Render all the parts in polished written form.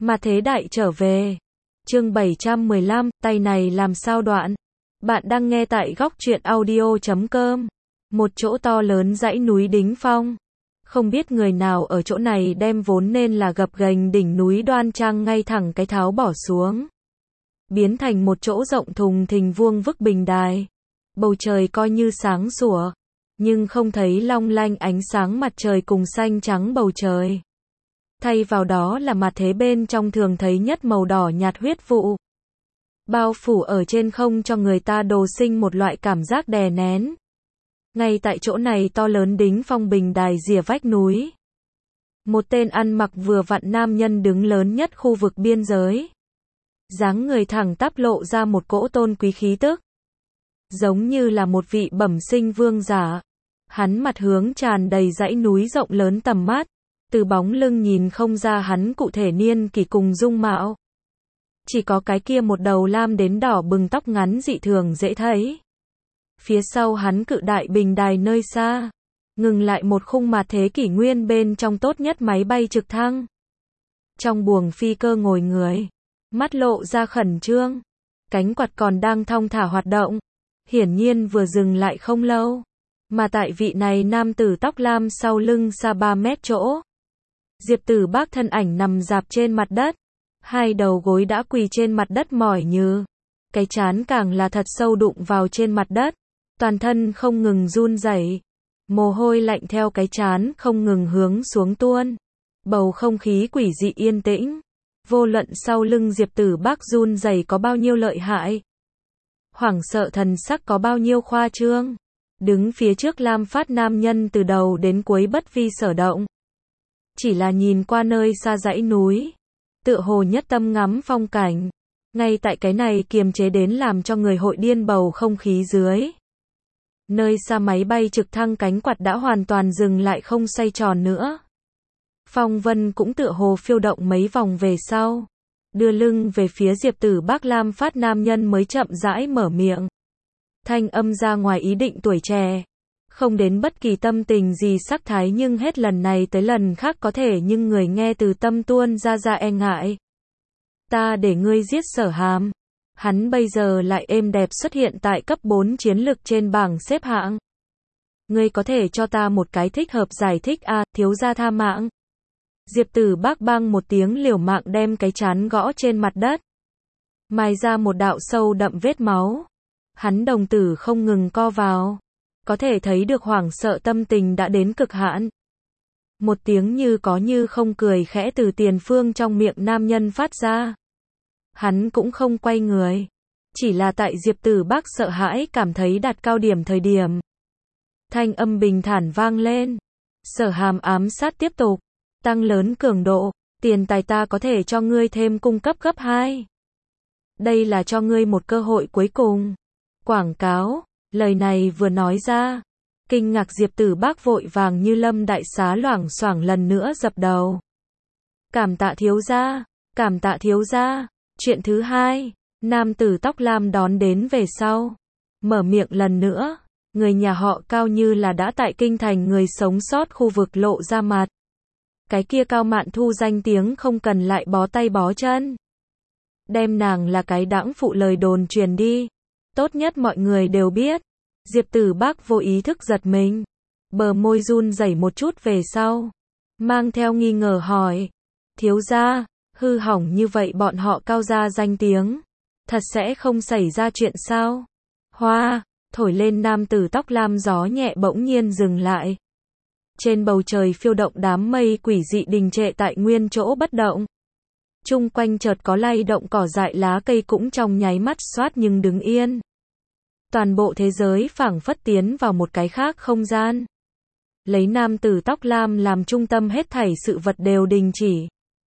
Mà thế đại trở về. Chương 715, tay này làm sao đoạn. Bạn đang nghe tại góc truyện audio.com. Một chỗ to lớn dãy núi Đính Phong. Không biết người nào ở chỗ này đem vốn nên là gập ghềnh đỉnh núi đoan trang ngay thẳng cái tháo bỏ xuống. Biến thành một chỗ rộng thùng thình vuông vức bình đài. Bầu trời coi như sáng sủa, nhưng không thấy long lanh ánh sáng mặt trời cùng xanh trắng bầu trời. Thay vào đó là mặt thế bên trong thường thấy nhất màu đỏ nhạt huyết vụ. Bao phủ ở trên không cho người ta đồ sinh một loại cảm giác đè nén. Ngay tại chỗ này to lớn Đính Phong bình đài rìa vách núi. Một tên ăn mặc vừa vặn nam nhân đứng lớn nhất khu vực biên giới. Dáng người thẳng tắp lộ ra một cỗ tôn quý khí tức. Giống như là một vị bẩm sinh vương giả. Hắn mặt hướng tràn đầy dãy núi rộng lớn tầm mắt. Từ bóng lưng nhìn không ra hắn cụ thể niên kỷ cùng dung mạo. Chỉ có cái kia một đầu lam đến đỏ bừng tóc ngắn dị thường dễ thấy. Phía sau hắn cự đại bình đài nơi xa. Ngừng lại một khung mà thế kỷ nguyên bên trong tốt nhất máy bay trực thăng. Trong buồng phi cơ ngồi người. Mắt lộ ra khẩn trương. Cánh quạt còn đang thong thả hoạt động. Hiển nhiên vừa dừng lại không lâu. Mà tại vị này nam tử tóc lam sau lưng xa 3 mét chỗ. Diệp Tử Bác thân ảnh nằm rạp trên mặt đất. Hai đầu gối đã quỳ trên mặt đất mỏi nhừ. Cái trán càng là thật sâu đụng vào trên mặt đất. Toàn thân không ngừng run rẩy. Mồ hôi lạnh theo cái trán không ngừng hướng xuống tuôn. Bầu không khí quỷ dị yên tĩnh. Vô luận sau lưng Diệp Tử Bác run rẩy có bao nhiêu lợi hại. Hoảng sợ thần sắc có bao nhiêu khoa trương. Đứng phía trước lam phát nam nhân từ đầu đến cuối bất vi sở động. Chỉ là nhìn qua nơi xa dãy núi. Tựa hồ nhất tâm ngắm phong cảnh. Ngay tại cái này kiềm chế đến làm cho người hội điên bầu không khí dưới. Nơi xa máy bay trực thăng cánh quạt đã hoàn toàn dừng lại không xoay tròn nữa. Phong vân cũng tựa hồ phiêu động mấy vòng về sau. Đưa lưng về phía Diệp Tử Bác lam phát nam nhân mới chậm rãi mở miệng. Thanh âm ra ngoài ý định tuổi trẻ. Không đến bất kỳ tâm tình gì sắc thái nhưng hết lần này tới lần khác có thể nhưng người nghe từ tâm tuôn ra e ngại. Ta để ngươi giết Sở Hàm. Hắn bây giờ lại êm đẹp xuất hiện tại cấp 4 chiến lực trên bảng xếp hạng. Ngươi có thể cho ta một cái thích hợp giải thích à, thiếu gia tha mạng. Diệp Tử Bác bang một tiếng liều mạng đem cái trán gõ trên mặt đất. Mai ra một đạo sâu đậm vết máu. Hắn đồng tử không ngừng co vào. Có thể thấy được hoảng sợ tâm tình đã đến cực hạn. Một tiếng như có như không cười khẽ từ tiền phương trong miệng nam nhân phát ra. Hắn cũng không quay người. Chỉ là tại Diệp Tử Bác sợ hãi cảm thấy đạt cao điểm thời điểm. Thanh âm bình thản vang lên. Sở Hàm ám sát tiếp tục. Tăng lớn cường độ. Tiền tài ta có thể cho ngươi thêm cung cấp gấp 2. Đây là cho ngươi một cơ hội cuối cùng. Quảng cáo. Lời này vừa nói ra. Kinh ngạc Diệp Tử Bác vội vàng như lâm đại xá loảng xoảng lần nữa dập đầu. Cảm tạ thiếu gia. Cảm tạ thiếu gia. Chuyện thứ hai. Nam tử tóc lam đón đến về sau. Mở miệng lần nữa. Người nhà họ Cao như là đã tại kinh thành người sống sót khu vực lộ ra mặt. Cái kia Cao Mạn Thu danh tiếng không cần lại bó tay bó chân. Đem nàng là cái đãng phụ lời đồn truyền đi. Tốt nhất mọi người đều biết. Diệp Tử Bác vô ý thức giật mình. Bờ môi run rẩy một chút về sau. Mang theo nghi ngờ hỏi. Thiếu gia, hư hỏng như vậy bọn họ Cao gia danh tiếng. Thật sẽ không xảy ra chuyện sao? Hoa, thổi lên nam tử tóc lam gió nhẹ bỗng nhiên dừng lại. Trên bầu trời phiêu động đám mây quỷ dị đình trệ tại nguyên chỗ bất động. Chung quanh chợt có lay động cỏ dại lá cây cũng trong nháy mắt xoát nhưng đứng yên. Toàn bộ thế giới phảng phất tiến vào một cái khác không gian. Lấy nam tử tóc lam làm trung tâm hết thảy sự vật đều đình chỉ.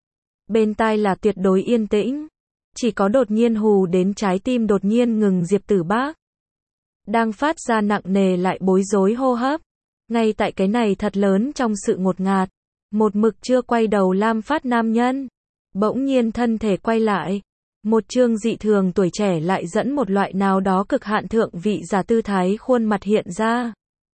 Bên tai là tuyệt đối yên tĩnh. Chỉ có đột nhiên hù đến trái tim đột nhiên ngừng Diệp Tử Bác. Đang phát ra nặng nề lại bối rối hô hấp. Ngay tại cái này thật lớn trong sự ngột ngạt. Một mực chưa quay đầu lam phát nam nhân. Bỗng nhiên thân thể quay lại. Một chương dị thường tuổi trẻ lại dẫn một loại nào đó cực hạn thượng vị giả tư thái khuôn mặt hiện ra.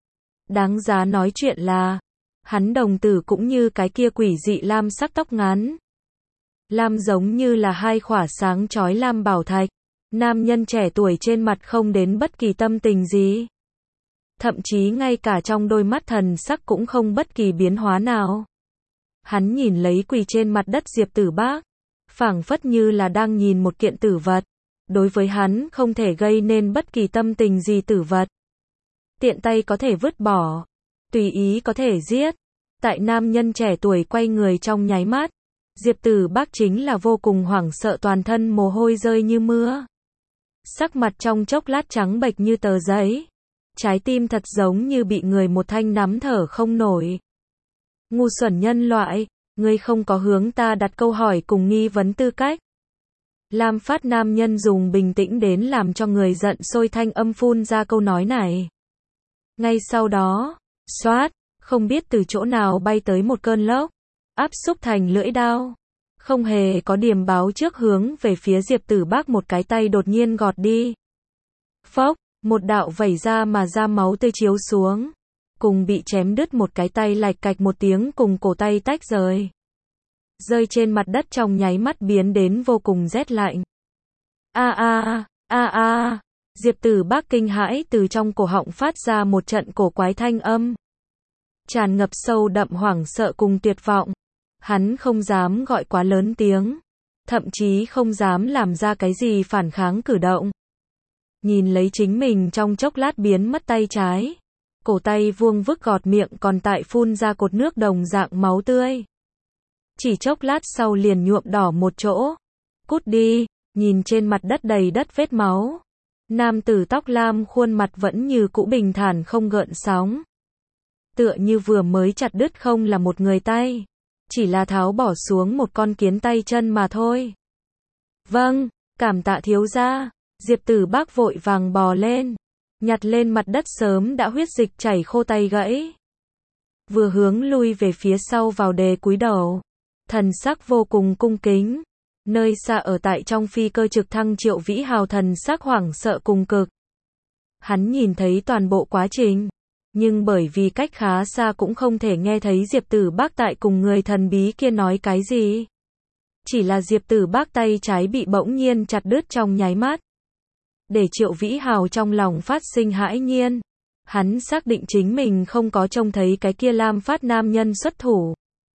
Đáng giá nói chuyện là. Hắn đồng tử cũng như cái kia quỷ dị lam sắc tóc ngắn. lam giống như là hai khỏa sáng chói lam bảo thạch. Nam nhân trẻ tuổi trên mặt không đến bất kỳ tâm tình gì. Thậm chí ngay cả trong đôi mắt thần sắc cũng không bất kỳ biến hóa nào. Hắn nhìn lấy quỳ trên mặt đất Diệp Tử Bác, phảng phất như là đang nhìn một kiện tử vật. Đối với hắn không thể gây nên bất kỳ tâm tình gì tử vật. Tiện tay có thể vứt bỏ, tùy ý có thể giết. Tại nam nhân trẻ tuổi quay người trong nháy mắt, Diệp Tử Bác chính là vô cùng hoảng sợ, toàn thân mồ hôi rơi như mưa. Sắc mặt trong chốc lát trắng bệch như tờ giấy. Trái tim thật giống như bị người một thanh nắm thở không nổi. Ngu xuẩn nhân loại, ngươi không có hướng ta đặt câu hỏi cùng nghi vấn tư cách. Lam phát nam nhân dùng bình tĩnh đến làm cho người giận sôi thanh âm phun ra câu nói này. Ngay sau đó, xoát, không biết từ chỗ nào bay tới một cơn lốc, áp xúc thành lưỡi đao. Không hề có điềm báo trước hướng về phía Diệp Tử Bác một cái tay đột nhiên gọt đi. Phốc, một đạo vẩy ra mà ra máu tươi chiếu xuống. Cùng bị chém đứt một cái tay lạch cạch một tiếng cùng cổ tay tách rời. Rơi trên mặt đất trong nháy mắt biến đến vô cùng rét lạnh. Diệp Tử Bác kinh hãi từ trong cổ họng phát ra một trận cổ quái thanh âm. Tràn ngập sâu đậm hoảng sợ cùng tuyệt vọng. Hắn không dám gọi quá lớn tiếng. Thậm chí không dám làm ra cái gì phản kháng cử động. Nhìn lấy chính mình trong chốc lát biến mất tay trái. Cổ tay vuông vức gọt miệng còn tại phun ra cột nước đồng dạng máu tươi. Chỉ chốc lát sau liền nhuộm đỏ một chỗ. Cút đi, nhìn trên mặt đất đầy đất vết máu. Nam tử tóc lam khuôn mặt vẫn như cũ bình thản không gợn sóng. Tựa như vừa mới chặt đứt không là một người tay. Chỉ là tháo bỏ xuống một con kiến tay chân mà thôi. Vâng, cảm tạ thiếu gia. Diệp Tử Bác vội vàng bò lên. Nhặt lên mặt đất sớm đã huyết dịch chảy khô tay gãy. Vừa hướng lui về phía sau vào đề cúi đầu. Thần sắc vô cùng cung kính. Nơi xa ở tại trong phi cơ trực thăng Triệu Vĩ Hào thần sắc hoảng sợ cùng cực. Hắn nhìn thấy toàn bộ quá trình. Nhưng bởi vì cách khá xa cũng không thể nghe thấy Diệp Tử Bác tại cùng người thần bí kia nói cái gì. Chỉ là Diệp Tử Bác tay trái bị bỗng nhiên chặt đứt trong nháy mắt. Để Triệu Vĩ Hào trong lòng phát sinh hãi nhiên. Hắn xác định chính mình không có trông thấy cái kia lam phát nam nhân xuất thủ.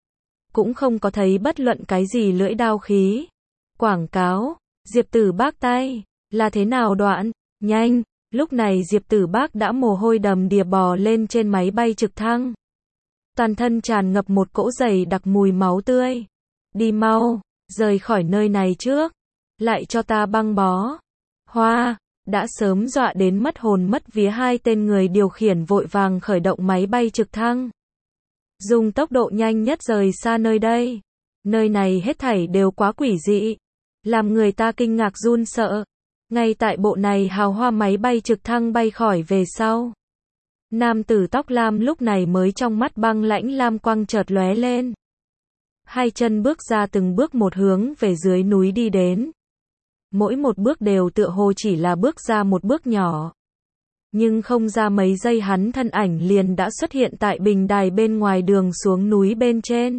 Cũng không có thấy bất luận cái gì lưỡi đao khí. Quảng cáo, Diệp Tử Bác tay, là thế nào đoạn, nhanh. Lúc này Diệp Tử Bác đã mồ hôi đầm đìa bò lên trên máy bay trực thăng. Toàn thân tràn ngập một cỗ dày đặc mùi máu tươi. Đi mau, rời khỏi nơi này trước. Lại cho ta băng bó. Hoa, đã sớm dọa đến mất hồn mất vía hai tên người điều khiển vội vàng khởi động máy bay trực thăng. Dùng tốc độ nhanh nhất rời xa nơi đây. Nơi này hết thảy đều quá quỷ dị. Làm người ta kinh ngạc run sợ. Ngay tại bộ này hào hoa máy bay trực thăng bay khỏi về sau. Nam tử tóc lam lúc này mới trong mắt băng lãnh lam quang chợt lóe lên. Hai chân bước ra từng bước một hướng về dưới núi đi đến. Mỗi một bước đều tựa hồ chỉ là bước ra một bước nhỏ. Nhưng không ra mấy giây hắn thân ảnh liền đã xuất hiện tại bình đài bên ngoài đường xuống núi bên trên.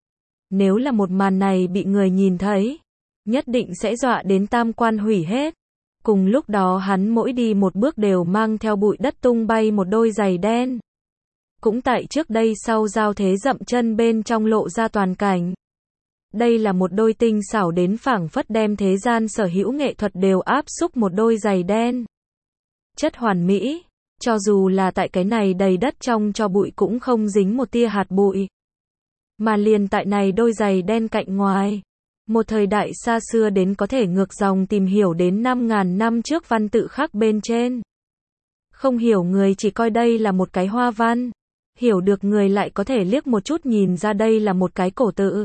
Nếu là một màn này bị người nhìn thấy, nhất định sẽ dọa đến tam quan hủy hết. Cùng lúc đó hắn mỗi đi một bước đều mang theo bụi đất tung bay một đôi giày đen. Cũng tại trước đây sau giao thế dậm chân bên trong lộ ra toàn cảnh. Đây là một đôi tinh xảo đến phảng phất đem thế gian sở hữu nghệ thuật đều áp xúc một đôi giày đen. Chất hoàn mỹ, cho dù là tại cái này đầy đất trong cho bụi cũng không dính một tia hạt bụi. Mà liền tại này đôi giày đen cạnh ngoài. Một thời đại xa xưa đến có thể ngược dòng tìm hiểu đến 5.000 năm trước văn tự khác bên trên. Không hiểu người chỉ coi đây là một cái hoa văn. Hiểu được người lại có thể liếc một chút nhìn ra đây là một cái cổ tự.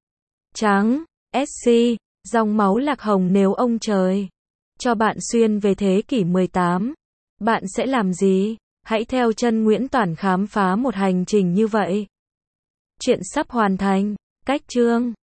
Trắng, SC, dòng máu lạc hồng nếu ông trời cho bạn xuyên về thế kỷ 18, bạn sẽ làm gì? Hãy theo chân Nguyễn Toản khám phá một hành trình như vậy. Chuyện sắp hoàn thành, cách chương